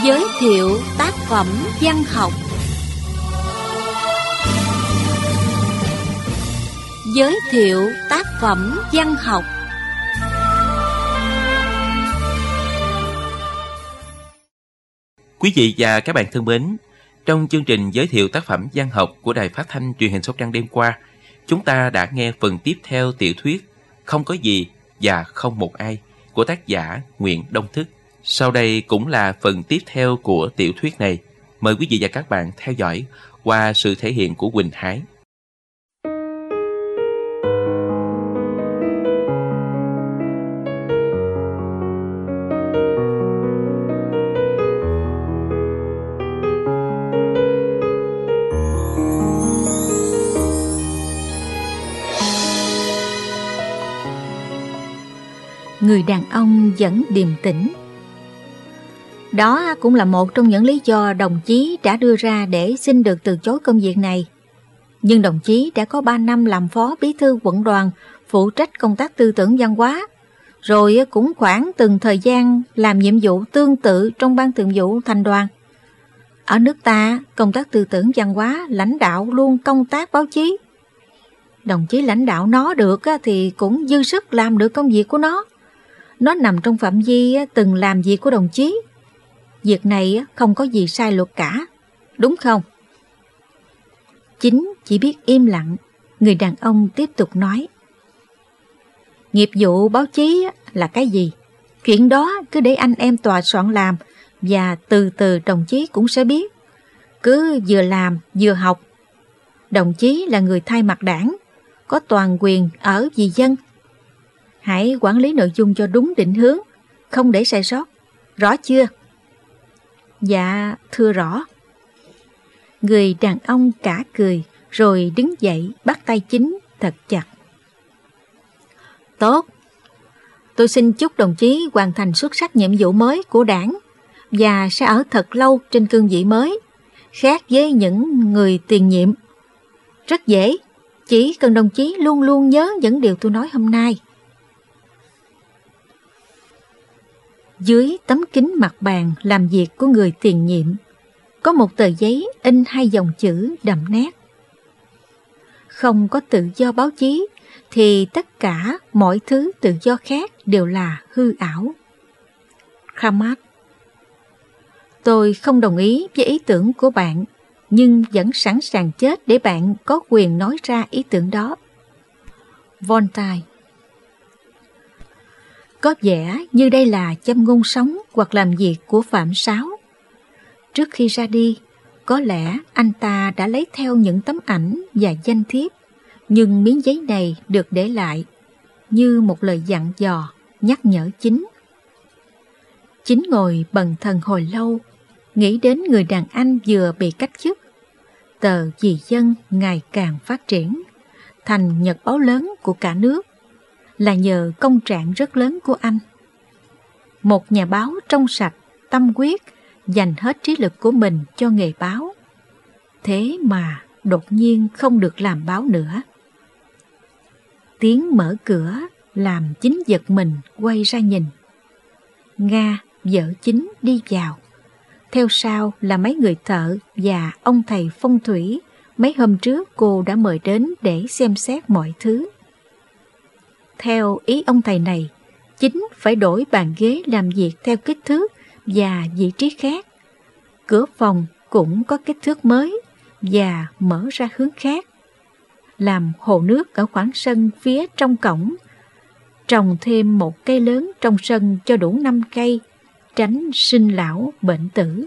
Giới thiệu tác phẩm văn học. Giới thiệu tác phẩm văn học. Quý vị và các bạn thân mến, trong chương trình giới thiệu tác phẩm văn học của Đài Phát thanh Truyền hình Sóc Trăng đêm qua, chúng ta đã nghe phần tiếp theo tiểu thuyết Không có gì và không một ai của tác giả Nguyễn Đông Thức. Sau đây cũng là phần tiếp theo của tiểu thuyết này. Mời quý vị và các bạn theo dõi qua sự thể hiện của Quỳnh Hải. Người đàn ông vẫn điềm tĩnh. Đó cũng là một trong những lý do đồng chí đã đưa ra để xin được từ chối công việc này. Nhưng đồng chí đã có 3 năm làm phó bí thư quận đoàn, phụ trách công tác tư tưởng văn hóa, rồi cũng khoảng từng thời gian làm nhiệm vụ tương tự trong ban thường vụ thành đoàn. Ở nước ta, công tác tư tưởng văn hóa lãnh đạo luôn công tác báo chí. Đồng chí lãnh đạo nó được thì cũng dư sức làm được công việc của nó. Nó nằm trong phạm vi từng làm việc của đồng chí. Việc này không có gì sai luật cả, đúng không? Chính chỉ biết im lặng. Người đàn ông tiếp tục nói: nghiệp vụ báo chí là cái gì? Chuyện đó cứ để anh em tòa soạn làm, và từ từ đồng chí cũng sẽ biết. Cứ vừa làm vừa học. Đồng chí là người thay mặt đảng, có toàn quyền ở vì dân. Hãy quản lý nội dung cho đúng định hướng, không để sai sót. Rõ chưa? Dạ, thưa rõ. Người đàn ông cả cười, rồi đứng dậy bắt tay Chính thật chặt. Tốt. Tôi xin chúc đồng chí hoàn thành xuất sắc nhiệm vụ mới của đảng, và sẽ ở thật lâu trên cương vị mới, khác với những người tiền nhiệm. Rất dễ, chỉ cần đồng chí luôn luôn nhớ những điều tôi nói hôm nay. Dưới tấm kính mặt bàn làm việc của người tiền nhiệm, có một tờ giấy in 2 dòng chữ đậm nét. Không có tự do báo chí thì tất cả mọi thứ tự do khác đều là hư ảo. Khamat. Tôi không đồng ý với ý tưởng của bạn, nhưng vẫn sẵn sàng chết để bạn có quyền nói ra ý tưởng đó. Vontai. Có vẻ như đây là châm ngôn sống hoặc làm việc của Phạm Sáo. Trước khi ra đi, có lẽ anh ta đã lấy theo những tấm ảnh và danh thiếp, nhưng miếng giấy này được để lại như một lời dặn dò, nhắc nhở Chính. Chính ngồi bần thần hồi lâu, nghĩ đến người đàn anh vừa bị cách chức. Tờ Vì Dân ngày càng phát triển, thành nhật báo lớn của cả nước, là nhờ công trạng rất lớn của anh. Một nhà báo trong sạch, tâm huyết, dành hết trí lực của mình cho nghề báo. Thế mà đột nhiên không được làm báo nữa. Tiếng mở cửa làm Chính giật mình quay ra nhìn. Nga, vợ Chính đi vào. Theo sau là mấy người thợ và ông thầy phong thủy mấy hôm trước cô đã mời đến để xem xét mọi thứ. Theo ý ông thầy này, Chính phải đổi bàn ghế làm việc theo kích thước và vị trí khác. Cửa phòng cũng có kích thước mới và mở ra hướng khác. Làm hồ nước ở khoảng sân phía trong cổng. Trồng thêm một cây lớn trong sân cho đủ 5 cây, tránh sinh lão bệnh tử.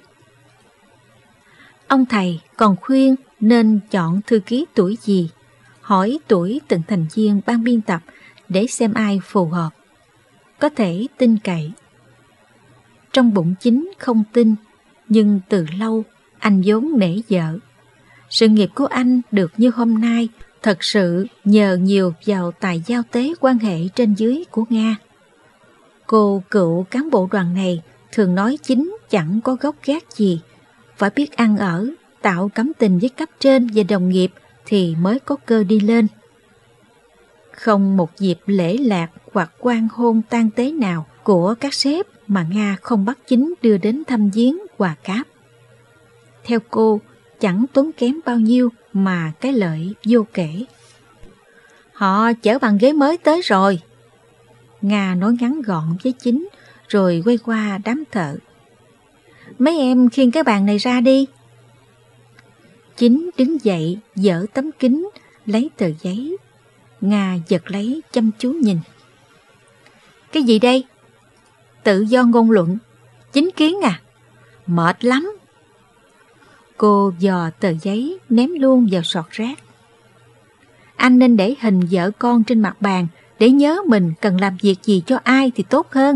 Ông thầy còn khuyên nên chọn thư ký tuổi gì, hỏi tuổi từng thành viên ban biên tập để xem ai phù hợp, có thể tin cậy. Trong bụng Chính không tin, nhưng từ lâu anh vốn nể vợ. Sự nghiệp của anh được như hôm nay thật sự nhờ nhiều vào tài giao tế quan hệ trên dưới của Nga. Cô cựu cán bộ đoàn này thường nói Chính chẳng có gốc gác gì, phải biết ăn ở, tạo cảm tình với cấp trên và đồng nghiệp thì mới có cơ đi lên. Không một dịp lễ lạc hoặc quan hôn tang tế nào của các sếp mà Nga không bắt Chính đưa đến thăm viếng Hòa Cáp. Theo cô, chẳng tốn kém bao nhiêu mà cái lợi vô kể. Họ chở bàn ghế mới tới rồi. Nga nói ngắn gọn với Chính rồi quay qua đám thợ. Mấy em khiêng cái bàn này ra đi. Chính đứng dậy dỡ tấm kính lấy tờ giấy. Nga giật lấy chăm chú nhìn. Cái gì đây? Tự do ngôn luận. Chính kiến à? Mệt lắm. Cô dò tờ giấy ném luôn vào sọt rác. Anh nên để hình vợ con trên mặt bàn để nhớ mình cần làm việc gì cho ai thì tốt hơn.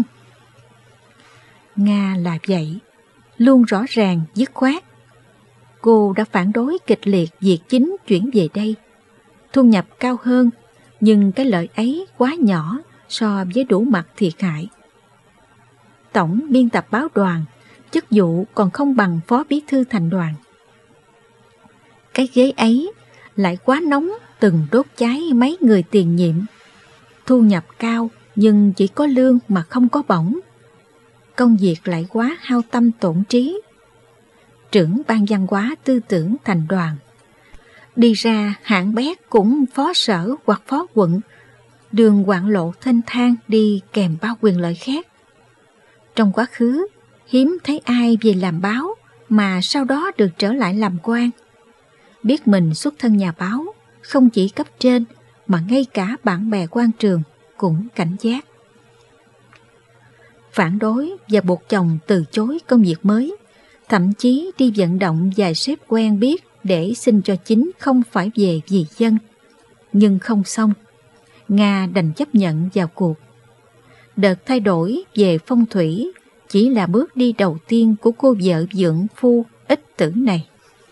Nga là vậy, luôn rõ ràng dứt khoát. Cô đã phản đối kịch liệt việc Chính chuyển về đây. Thu nhập cao hơn, nhưng cái lợi ấy quá nhỏ so với đủ mặt thiệt hại. Tổng biên tập báo đoàn, chức vụ còn không bằng phó bí thư thành đoàn. Cái ghế ấy lại quá nóng, từng đốt cháy mấy người tiền nhiệm. Thu nhập cao nhưng chỉ có lương mà không có bổng. Công việc lại quá hao tâm tổn trí. Trưởng ban văn hóa tư tưởng thành đoàn. Đi ra hạng bét cũng phó sở hoặc phó quận. Đường quạng lộ thênh thang đi kèm bao quyền lợi khác. Trong quá khứ, hiếm thấy ai về làm báo mà sau đó được trở lại làm quan. Biết mình xuất thân nhà báo, không chỉ cấp trên mà ngay cả bạn bè quan trường cũng cảnh giác. Phản đối và buộc chồng từ chối công việc mới, thậm chí đi vận động vài sếp quen biết để xin cho Chính không phải về vì dân. Nhưng không xong, Nga đành chấp nhận vào cuộc. Đợt thay đổi về phong thủy chỉ là bước đi đầu tiên của cô vợ dưỡng phu ích tử này.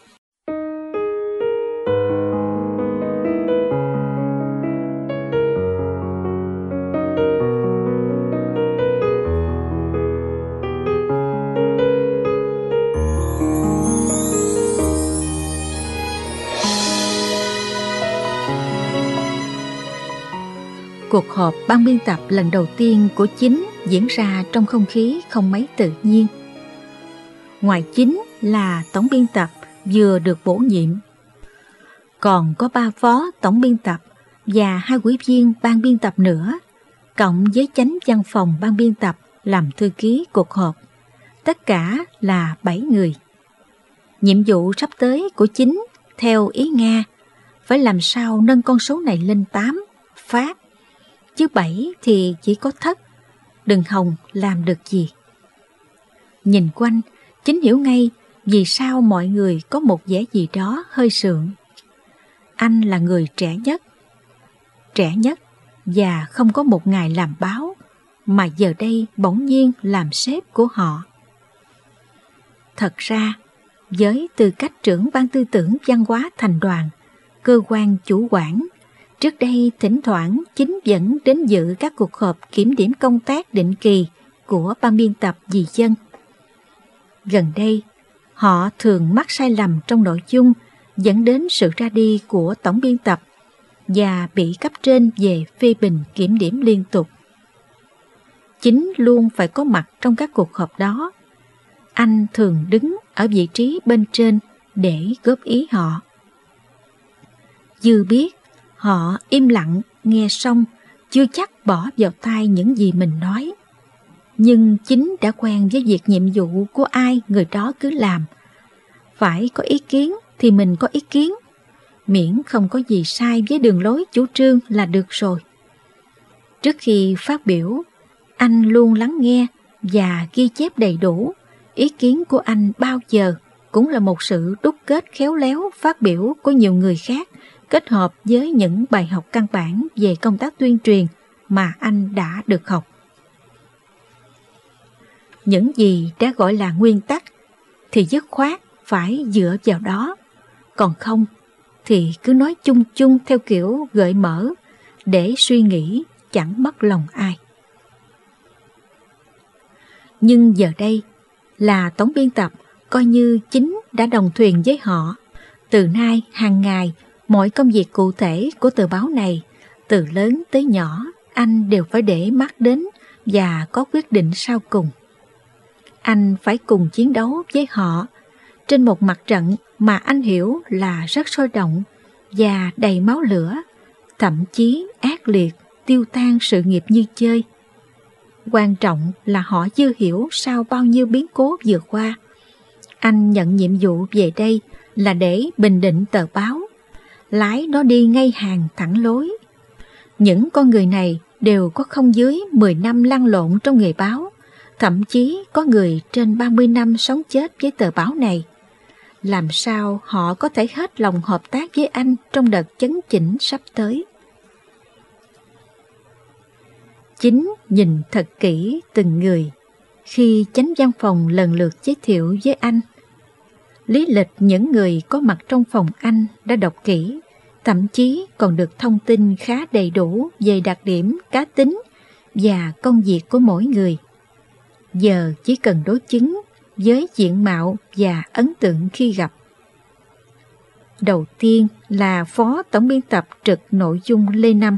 Cuộc họp ban biên tập lần đầu tiên của Chính diễn ra trong không khí không mấy tự nhiên. Ngoài Chính là tổng biên tập vừa được bổ nhiệm, còn có 3 phó tổng biên tập và 2 ủy viên ban biên tập nữa, cộng với chánh văn phòng ban biên tập làm thư ký cuộc họp. Tất cả là 7 người. Nhiệm vụ sắp tới của Chính, theo ý Nga, phải làm sao nâng con số này lên 8 phát. Chứ 7 thì chỉ có Thất, Đừng Hồng làm được gì. Nhìn quanh, Chính hiểu ngay vì sao mọi người có một vẻ gì đó hơi sượng. Anh là người trẻ nhất và không có một ngày làm báo, mà giờ đây bỗng nhiên làm sếp của họ. Thật ra, với tư cách trưởng ban tư tưởng văn hóa thành đoàn, cơ quan chủ quản, trước đây thỉnh thoảng Chính vẫn đến dự các cuộc họp kiểm điểm công tác định kỳ của ban biên tập vì dân. Gần đây, họ thường mắc sai lầm trong nội dung dẫn đến sự ra đi của tổng biên tập và bị cấp trên về phê bình kiểm điểm liên tục. Chính luôn phải có mặt trong các cuộc họp đó. Anh thường đứng ở vị trí bên trên để góp ý họ. Dư biết họ im lặng nghe xong chưa chắc bỏ vào tai những gì mình nói. Nhưng Chính đã quen với việc nhiệm vụ của ai người đó cứ làm. Phải có ý kiến thì mình có ý kiến, miễn không có gì sai với đường lối chủ trương là được rồi. Trước khi phát biểu, anh luôn lắng nghe và ghi chép đầy đủ. Ý kiến của anh bao giờ cũng là một sự đúc kết khéo léo phát biểu của nhiều người khác, kết hợp với những bài học căn bản về công tác tuyên truyền mà anh đã được học. Những gì đã gọi là nguyên tắc thì dứt khoát phải dựa vào đó, còn không thì cứ nói chung chung theo kiểu gợi mở để suy nghĩ chẳng mất lòng ai. Nhưng giờ đây là tổng biên tập coi như Chính đã đồng thuyền với họ. Từ nay hàng ngày, mọi công việc cụ thể của tờ báo này, từ lớn tới nhỏ, anh đều phải để mắt đến và có quyết định sau cùng. Anh phải cùng chiến đấu với họ trên một mặt trận mà anh hiểu là rất sôi động và đầy máu lửa, thậm chí ác liệt, tiêu tan sự nghiệp như chơi. Quan trọng là họ chưa hiểu sau bao nhiêu biến cố vừa qua. Anh nhận nhiệm vụ về đây là để bình định tờ báo, lái nó đi ngay hàng thẳng lối. Những con người này đều có không dưới 10 năm lăn lộn trong nghề báo, thậm chí có người trên 30 năm sống chết với tờ báo này. Làm sao họ có thể hết lòng hợp tác với anh trong đợt chấn chỉnh sắp tới? Chính nhìn thật kỹ từng người khi chánh văn phòng lần lượt giới thiệu với anh. Lý lịch những người có mặt trong phòng anh đã đọc kỹ, thậm chí còn được thông tin khá đầy đủ về đặc điểm, cá tính và công việc của mỗi người. Giờ chỉ cần đối chứng với diện mạo và ấn tượng khi gặp. Đầu tiên là Phó Tổng biên tập trực nội dung Lê Năm.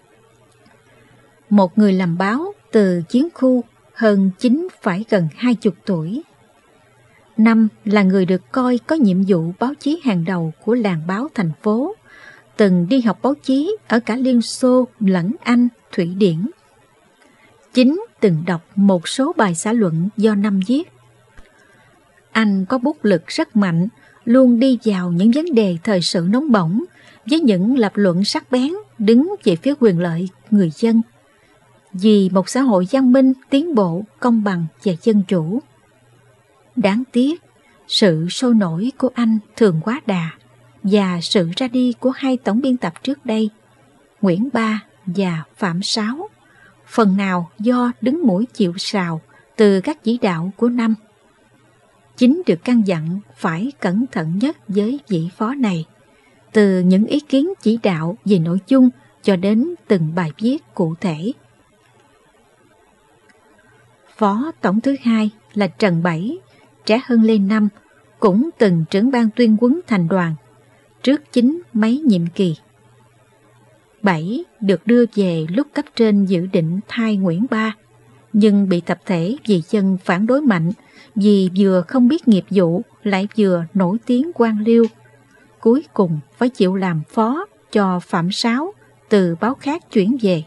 Một người làm báo từ chiến khu, hơn 9 phải gần 20 tuổi. Năm là người được coi có nhiệm vụ báo chí hàng đầu của làng báo thành phố, từng đi học báo chí ở cả Liên Xô lẫn Anh, Thụy Điển. Chính từng đọc một số bài xã luận do Năm viết. Anh có bút lực rất mạnh, luôn đi vào những vấn đề thời sự nóng bỏng với những lập luận sắc bén, đứng về phía quyền lợi người dân, vì một xã hội văn minh, tiến bộ, công bằng và dân chủ. Đáng tiếc, sự sôi nổi của anh thường quá đà, và sự ra đi của hai tổng biên tập trước đây, Nguyễn Ba và Phạm Sáu, phần nào do đứng mũi chịu sào từ các chỉ đạo của Năm. Chính được căn dặn phải cẩn thận nhất với vị phó này, từ những ý kiến chỉ đạo về nội dung cho đến từng bài viết cụ thể. Phó tổng thứ hai là Trần Bảy, trẻ hơn Lê Năm, cũng từng trưởng ban tuyên huấn thành đoàn, trước chính mấy nhiệm kỳ. Bảy được đưa về lúc cấp trên dự định thay Nguyễn Ba, nhưng bị tập thể vì dân phản đối mạnh vì vừa không biết nghiệp vụ lại vừa nổi tiếng quan liêu. Cuối cùng phải chịu làm phó cho Phạm Sáu từ báo khác chuyển về.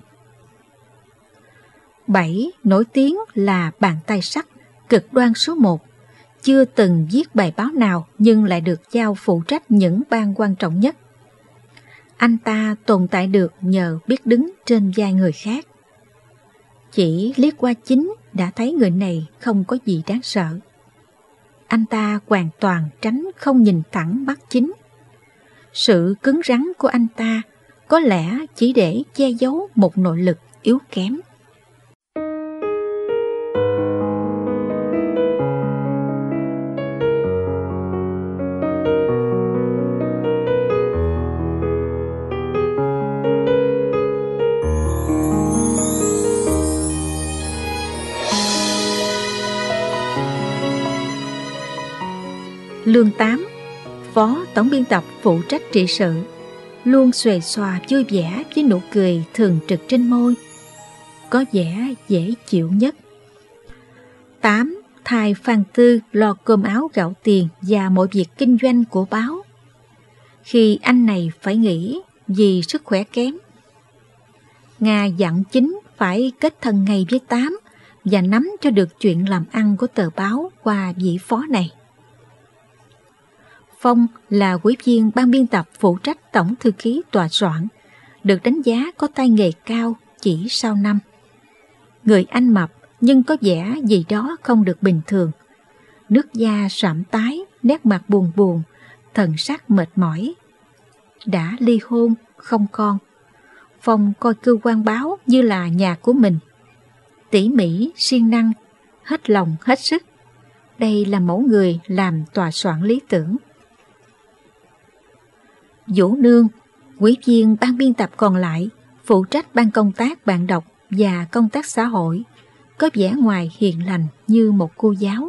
Bảy nổi tiếng là bàn tay sắt, cực đoan số 1, chưa từng viết bài báo nào nhưng lại được giao phụ trách những ban quan trọng nhất. Anh ta tồn tại được nhờ biết đứng trên vai người khác. Chỉ liếc qua Chính đã thấy người này không có gì đáng sợ. Anh ta hoàn toàn tránh không nhìn thẳng mắt Chính. Sự cứng rắn của anh ta có lẽ chỉ để che giấu một nội lực yếu kém. Lương Tám, phó tổng biên tập phụ trách trị sự, luôn xuề xòa vui vẻ với nụ cười thường trực trên môi, có vẻ dễ chịu nhất. Tám thay Phan Tư lo cơm áo gạo tiền và mọi việc kinh doanh của báo, khi anh này phải nghỉ vì sức khỏe kém. Nga dặn Chính phải kết thân ngay với Tám và nắm cho được chuyện làm ăn của tờ báo qua vị phó này. Phong là ủy viên ban biên tập phụ trách tổng thư ký tòa soạn, được đánh giá có tay nghề cao chỉ sau Năm. Người anh mập nhưng có vẻ gì đó không được bình thường. Nước da sạm tái, nét mặt buồn buồn, thần sắc mệt mỏi. Đã ly hôn, không con. Phong coi cơ quan báo như là nhà của mình. Tỉ mỉ, siêng năng, hết lòng hết sức. Đây là mẫu người làm tòa soạn lý tưởng. Vũ Nương, ủy viên ban biên tập còn lại, phụ trách ban công tác bạn đọc và công tác xã hội, có vẻ ngoài hiền lành như một cô giáo.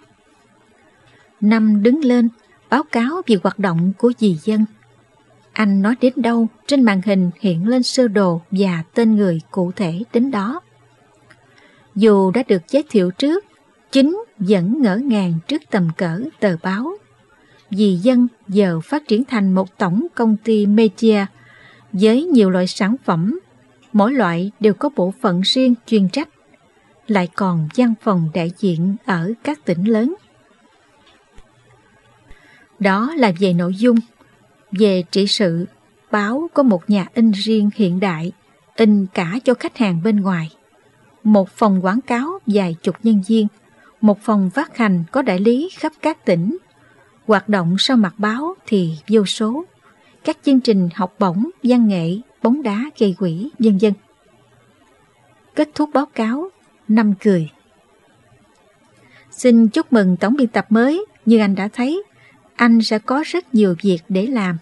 Năm đứng lên, báo cáo về hoạt động của vì dân. Anh nói đến đâu, trên màn hình hiện lên sơ đồ và tên người cụ thể đến đó. Dù đã được giới thiệu trước, Chính vẫn ngỡ ngàng trước tầm cỡ tờ báo. Vì dân giờ phát triển thành một tổng công ty media với nhiều loại sản phẩm, mỗi loại đều có bộ phận riêng chuyên trách, lại còn văn phòng đại diện ở các tỉnh lớn. Đó là về nội dung. Về trị sự, báo có một nhà in riêng hiện đại, in cả cho khách hàng bên ngoài. Một phòng quảng cáo vài chục nhân viên, một phòng phát hành có đại lý khắp các tỉnh. Hoạt động sau mặt báo thì vô số. Các chương trình học bổng, văn nghệ, bóng đá gây quỹ, vân vân. Kết thúc báo cáo, Năm cười. Xin chúc mừng tổng biên tập mới. Như anh đã thấy, anh sẽ có rất nhiều việc để làm.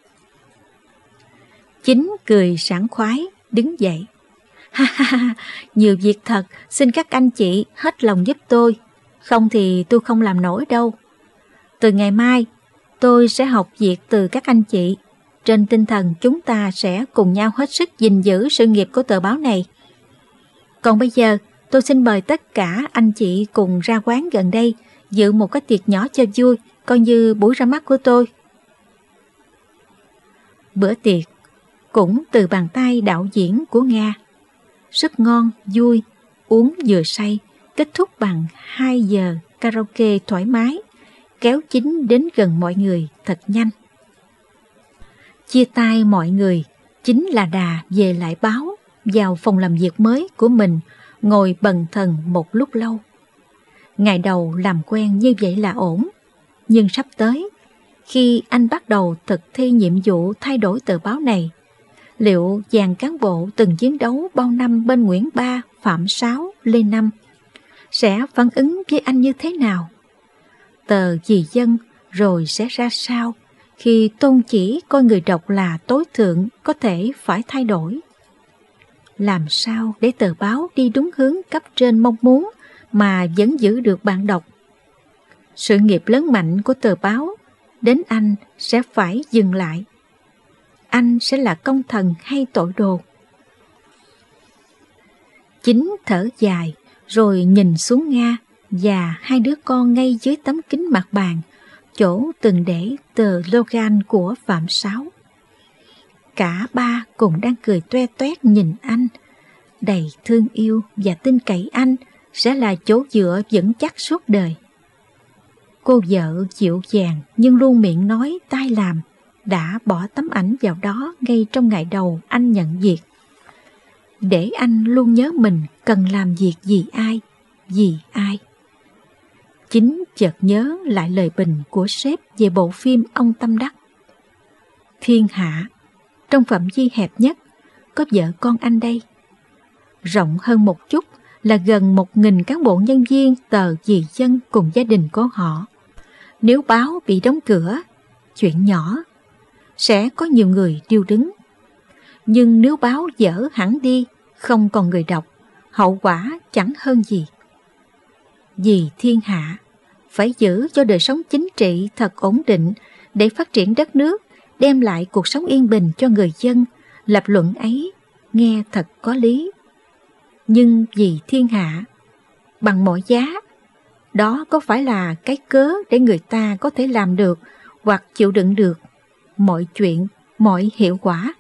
Chính cười sảng khoái, đứng dậy. Ha ha ha, nhiều việc thật, xin các anh chị hết lòng giúp tôi. Không thì tôi không làm nổi đâu. Từ ngày mai, tôi sẽ học việc từ các anh chị. Trên tinh thần chúng ta sẽ cùng nhau hết sức gìn giữ sự nghiệp của tờ báo này. Còn bây giờ, tôi xin mời tất cả anh chị cùng ra quán gần đây dự một cái tiệc nhỏ cho vui, coi như buổi ra mắt của tôi. Bữa tiệc cũng từ bàn tay đạo diễn của Nga. Rất ngon, vui, uống vừa say, kết thúc bằng 2 giờ karaoke thoải mái, kéo Chính đến gần mọi người thật nhanh. Chia tay mọi người, Chính là đà về lại báo, vào phòng làm việc mới của mình, ngồi bần thần một lúc lâu. Ngày đầu làm quen như vậy là ổn, nhưng sắp tới, khi anh bắt đầu thực thi nhiệm vụ thay đổi tờ báo này, liệu dàn cán bộ từng chiến đấu bao năm bên Nguyễn Ba, Phạm Sáu, Lê Năm sẽ phản ứng với anh như thế nào? Tờ Vì Dân rồi sẽ ra sao khi tôn chỉ coi người đọc là tối thượng có thể phải thay đổi? Làm sao để tờ báo đi đúng hướng cấp trên mong muốn mà vẫn giữ được bạn đọc? Sự nghiệp lớn mạnh của tờ báo đến anh sẽ phải dừng lại. Anh sẽ là công thần hay tội đồ? Chính thở dài rồi nhìn xuống Nga và hai đứa con ngay dưới tấm kính mặt bàn, chỗ từng để tờ slogan của Phạm Sáu. Cả ba cùng đang cười toe toét nhìn anh, đầy thương yêu và tin cậy anh sẽ là chỗ dựa vững chắc suốt đời. Cô vợ dịu dàng nhưng luôn miệng nói tai làm đã bỏ tấm ảnh vào đó ngay trong ngày đầu anh nhận việc, để anh luôn nhớ mình cần làm việc vì ai. Chính chợt nhớ lại lời bình của sếp về bộ phim Ông Tâm Đắc. Thiên hạ, trong phạm vi hẹp nhất, có vợ con anh đây. Rộng hơn một chút là gần 1.000 cán bộ nhân viên tờ Vì Dân cùng gia đình của họ. Nếu báo bị đóng cửa, chuyện nhỏ, sẽ có nhiều người điêu đứng. Nhưng nếu báo dở hẳn đi, không còn người đọc, hậu quả chẳng hơn gì. Vì thiên hạ, phải giữ cho đời sống chính trị thật ổn định để phát triển đất nước, đem lại cuộc sống yên bình cho người dân. Lập luận ấy nghe thật có lý. Nhưng vì thiên hạ, bằng mọi giá, đó có phải là cái cớ để người ta có thể làm được hoặc chịu đựng được mọi chuyện, mọi hiệu quả?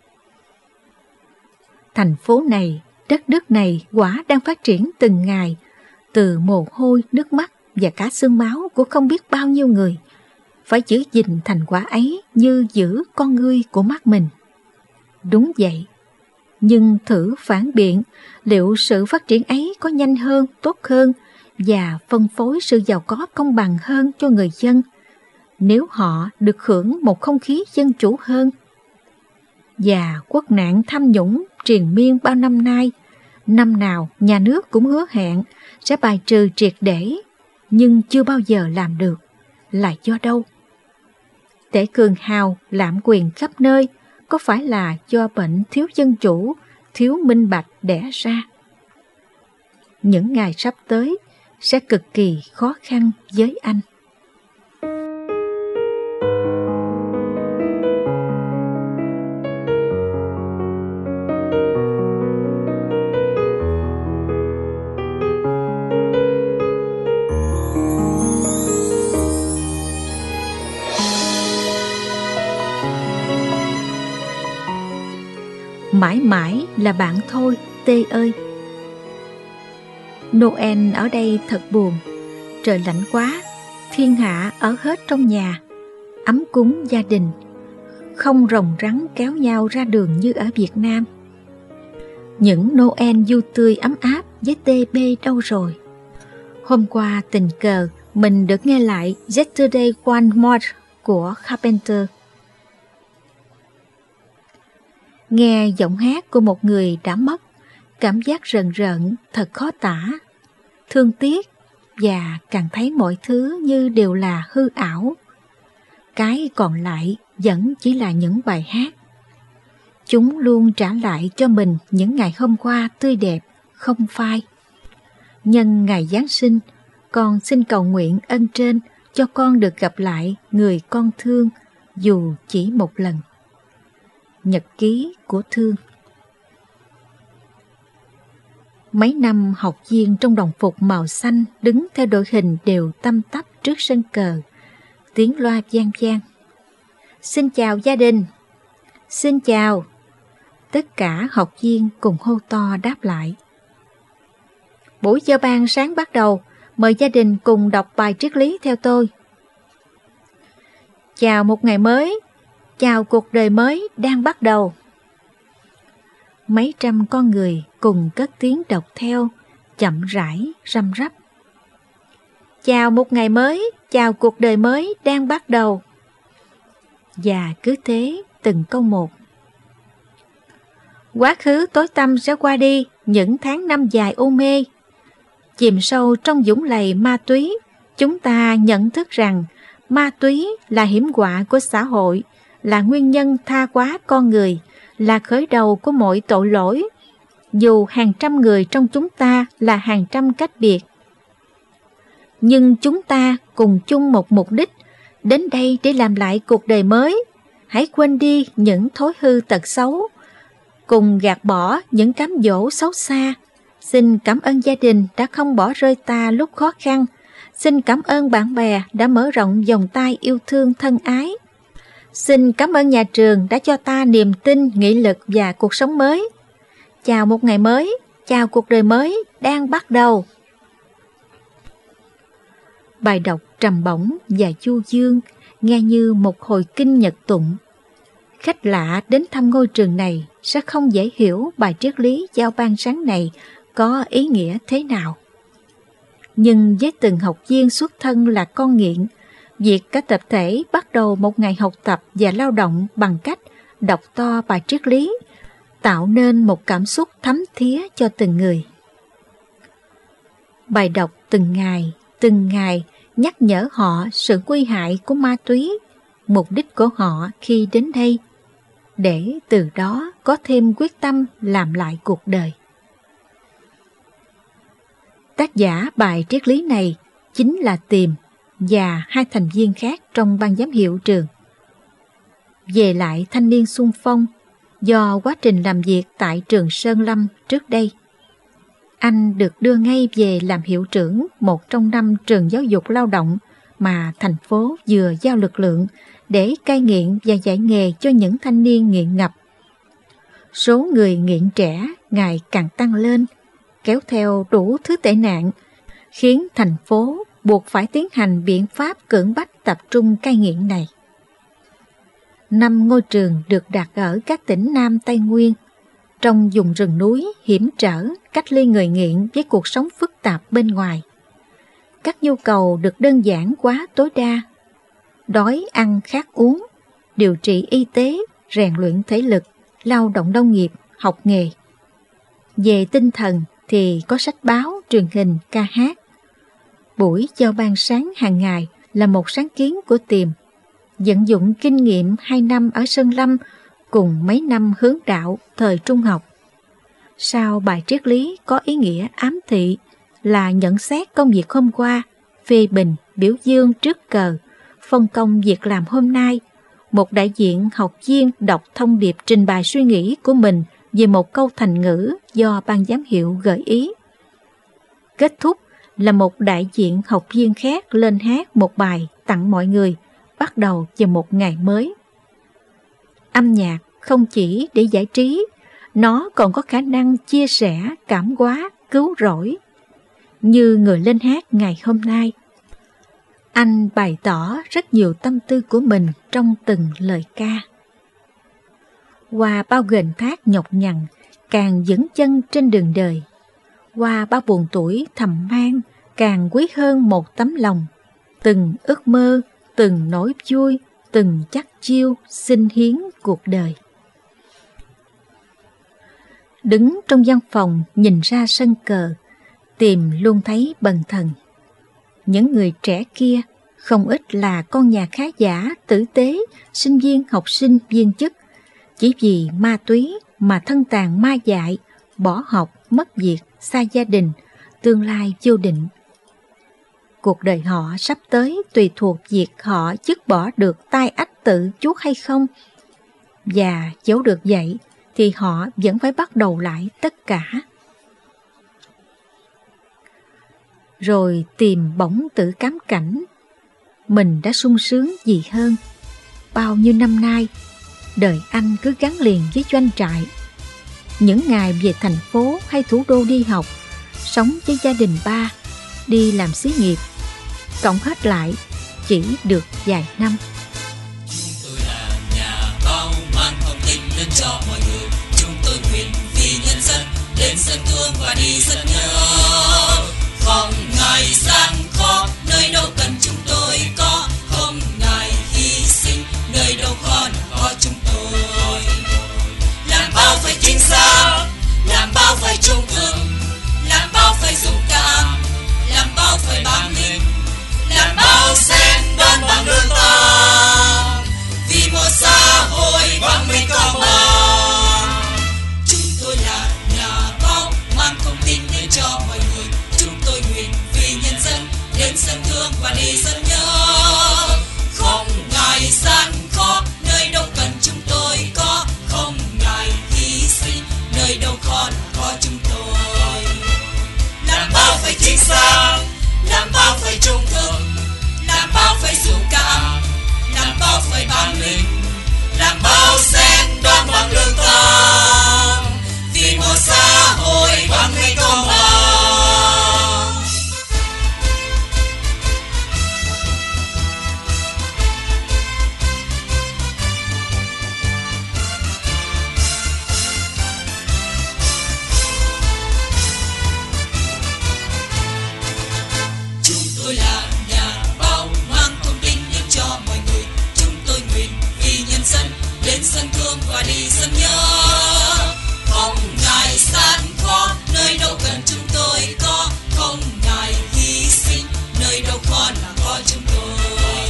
Thành phố này, đất nước này quả đang phát triển từng ngày, từ mồ hôi, nước mắt và cả xương máu của không biết bao nhiêu người. Phải giữ gìn thành quả ấy như giữ con ngươi của mắt mình. Đúng vậy, nhưng thử phản biện liệu sự phát triển ấy có nhanh hơn, tốt hơn và phân phối sự giàu có công bằng hơn cho người dân nếu họ được hưởng một không khí dân chủ hơn. Và quốc nạn tham nhũng triền miên bao năm nay, năm nào nhà nước cũng hứa hẹn sẽ bài trừ triệt để, nhưng chưa bao giờ làm được, là do đâu? Tể cường hào lạm quyền khắp nơi có phải là do bệnh thiếu dân chủ, thiếu minh bạch đẻ ra? Những ngày sắp tới sẽ cực kỳ khó khăn với anh. mãi mãi là bạn thôi, Tê ơi. Noel ở đây thật buồn, trời lạnh quá, thiên hạ ở hết trong nhà, ấm cúng gia đình, không rồng rắn kéo nhau ra đường như ở Việt Nam. Những Noel vui tươi ấm áp với TB đâu rồi? Hôm qua tình cờ mình được nghe lại Yesterday One More của Carpenter. Nghe giọng hát của một người đã mất, cảm giác rờn rợn thật khó tả, thương tiếc và càng thấy mọi thứ như đều là hư ảo. Cái còn lại vẫn chỉ là những bài hát. Chúng luôn trả lại cho mình những ngày hôm qua tươi đẹp, không phai. Nhân ngày Giáng sinh, con xin cầu nguyện ân trên cho con được gặp lại người con thương dù chỉ một lần. Nhật ký của Thương. Mấy năm học viên trong đồng phục màu xanh đứng theo đội hình đều tăm tắp trước sân cờ. Tiếng loa vang vang. Xin chào gia đình. Xin chào. Tất cả học viên cùng hô to đáp lại. Buổi giao ban sáng bắt đầu, mời gia đình cùng đọc bài triết lý theo tôi. Chào một ngày mới, chào cuộc đời mới đang bắt đầu. Mấy trăm con người cùng cất tiếng đọc theo, chậm rãi, răm rắp. Chào một ngày mới, chào cuộc đời mới đang bắt đầu. Và cứ thế từng câu một. Quá khứ tối tăm sẽ qua đi, những tháng năm dài u mê. Chìm sâu trong vũng lầy ma túy, chúng ta nhận thức rằng ma túy là hiểm họa của xã hội, là nguyên nhân tha hóa con người, là khởi đầu của mọi tội lỗi, dù hàng trăm người trong chúng ta là hàng trăm cách biệt. Nhưng chúng ta cùng chung một mục đích, đến đây để làm lại cuộc đời mới. Hãy quên đi những thói hư tật xấu, cùng gạt bỏ những cám dỗ xấu xa. Xin cảm ơn gia đình đã không bỏ rơi ta lúc khó khăn. Xin cảm ơn bạn bè đã mở rộng vòng tay yêu thương thân ái. Xin cảm ơn nhà trường đã cho ta niềm tin, nghị lực và cuộc sống mới. Chào một ngày mới, chào cuộc đời mới đang bắt đầu. Bài đọc trầm bổng và du dương, nghe như một hồi kinh nhật tụng. Khách lạ đến thăm ngôi trường này sẽ không dễ hiểu bài triết lý giao ban sáng này có ý nghĩa thế nào. Nhưng với từng học viên xuất thân là con nghiện, việc các tập thể bắt đầu một ngày học tập và lao động bằng cách đọc to bài triết lý, tạo nên một cảm xúc thấm thía cho từng người. Bài đọc từng ngày nhắc nhở họ sự nguy hại của ma túy, mục đích của họ khi đến đây, để từ đó có thêm quyết tâm làm lại cuộc đời. Tác giả bài triết lý này chính là Tiềm và hai thành viên khác trong ban giám hiệu trường. Về lại thanh niên xung phong, do quá trình làm việc tại trường Sơn Lâm trước đây, anh được đưa ngay về làm hiệu trưởng một trong 5 trường giáo dục lao động mà thành phố vừa giao lực lượng để cai nghiện và dạy nghề cho những thanh niên nghiện ngập. Số người nghiện trẻ ngày càng tăng lên, kéo theo đủ thứ tệ nạn, khiến thành phố buộc phải tiến hành biện pháp cưỡng bách tập trung cai nghiện này. 5 ngôi trường được đặt ở các tỉnh Nam Tây Nguyên, trong vùng rừng núi hiểm trở, cách ly người nghiện với cuộc sống phức tạp bên ngoài. Các nhu cầu được đơn giản quá tối đa: đói ăn khát uống, điều trị y tế, rèn luyện thể lực, lao động nông nghiệp, học nghề. Về tinh thần thì có sách báo, truyền hình, ca hát. Buổi giao ban sáng hàng ngày là một sáng kiến của Tiềm, vận dụng kinh nghiệm 2 năm ở Sơn Lâm cùng mấy năm hướng đạo thời trung học. Sau bài triết lý có ý nghĩa ám thị là nhận xét công việc hôm qua, phê bình, biểu dương trước cờ, phân công việc làm hôm nay, một đại diện học viên đọc thông điệp trình bày suy nghĩ của mình về một câu thành ngữ do ban giám hiệu gợi ý. Kết thúc là một đại diện học viên khác lên hát một bài tặng mọi người, bắt đầu vào một ngày mới. Âm nhạc không chỉ để giải trí, nó còn có khả năng chia sẻ, cảm hóa, cứu rỗi. Như người lên hát ngày hôm nay, anh bày tỏ rất nhiều tâm tư của mình trong từng lời ca. Qua bao gềnh thác nhọc nhằn, càng vững chân trên đường đời. Qua bao buồn tuổi thầm mang, càng quý hơn một tấm lòng. Từng ước mơ, từng nỗi vui, từng chắc chiêu xin hiến cuộc đời. Đứng trong văn phòng nhìn ra sân cờ, Tìm luôn thấy bần thần. Những người trẻ kia không ít là con nhà khá giả, tử tế, sinh viên, học sinh, viên chức. Chỉ vì ma túy mà thân tàn ma dại, bỏ học, mất việc, xa gia đình, tương lai vô định. Cuộc đời họ sắp tới tùy thuộc việc họ dứt bỏ được tai ách tự chuốc hay không. Và dẫu được vậy thì họ vẫn phải bắt đầu lại tất cả. Rồi Tìm bỗng tự cám cảnh, mình đã sung sướng gì hơn. Bao nhiêu năm nay, đời anh cứ gắn liền với doanh trại. Những ngày về thành phố hay thủ đô đi học, sống với gia đình ba, đi làm xí nghiệp, cộng hết lại chỉ được vài năm. Chúng tôi là nhà báo mang thông tin đến cho mọi người. Chúng tôi nguyện vì nhân dân đến sân thương và đi sân nhớ. Không ngại gian khó, nơi đâu cần chúng tôi có. Không ngại hy sinh, nơi đâu khó có chúng tôi. Làm báo phải chính xác, làm báo phải trung thực, làm báo phải dũng cảm, làm báo phải bản lĩnh, làm báo xen đoan bằng lương tâm. Vì một xã hội văn minh công bằng. Chúng tôi là nhà báo mang thông tin đến cho mọi người. Chúng tôi nguyện vì nhân dân đến sân thương và đi sân nhớ. Không ngại gian khó, nơi đâu cần chúng tôi có. Không ngại hy sinh, nơi đâu khó là có chúng tôi. Làm báo phải chính xác, làm báo phải trung thực, làm báo phải dũng cảm, làm báo phải bản lĩnh, làm báo xen đoan bằng lương tâm. Vì một xã hội văn minh công bằng. Chúng tôi là nhà báo mang thông tin đến cho mọi người. Chúng tôi nguyện vì nhân dân đến sân thương và đi sân nhớ. Không ngại gian khó, nơi đâu cần chúng tôi có. Không ngại hy sinh, nơi đâu khó là có chúng tôi.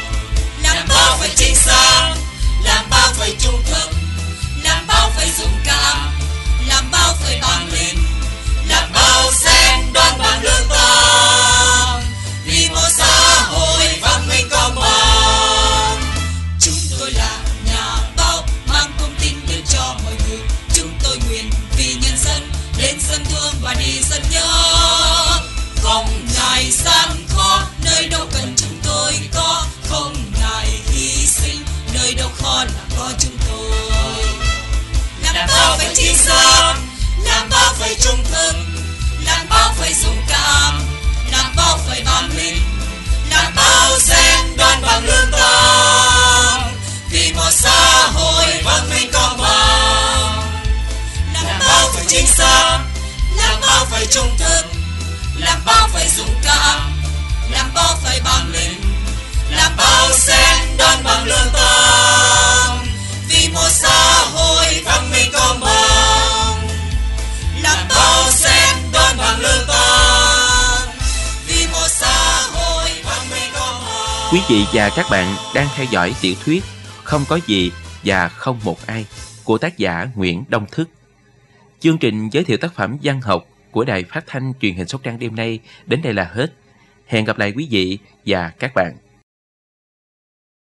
Làm báo phải chính xác, làm báo phải trung thực, làm báo phải dũng cảm, làm báo phải bản lĩnh, làm báo xen đoan bằng lương tâm. Vì một xã hội văn minh công bằng. Chúng tôi là nhà báo mang thông tin đến cho mọi người. Chúng tôi nguyện vì nhân dân đến sân thương và đi sân nhớ. Không ngại gian khó, nơi đâu cần chúng tôi có. Không ngại hy sinh, nơi đâu khó là có chúng tôi. Làm báo phải chính xác, làm báo phải trung thực, làm báo phải dũng cảm, làm báo phải bản lĩnh, làm báo xen đoan bằng lương tâm. Vì một xã hội văn minh công bằng. Làm báo phải chính xác, làm báo phải trung thực, làm báo phải dũng cảm, làm báo phải bản lĩnh, làm báo xen đoan bằng lương tâm. Vì một xã hội văn minh công bằng. Làm báo xen đoan bằng lương tâm. Vì một xã hội văn minh công bằng. Quý vị và các bạn đang theo dõi tiểu thuyết Không có gì và không một ai của tác giả Nguyễn Đông Thức. Chương trình giới thiệu tác phẩm văn học của Đài Phát thanh Truyền hình Sóc Trăng đêm nay đến đây là hết. Hẹn gặp lại quý vị và các bạn.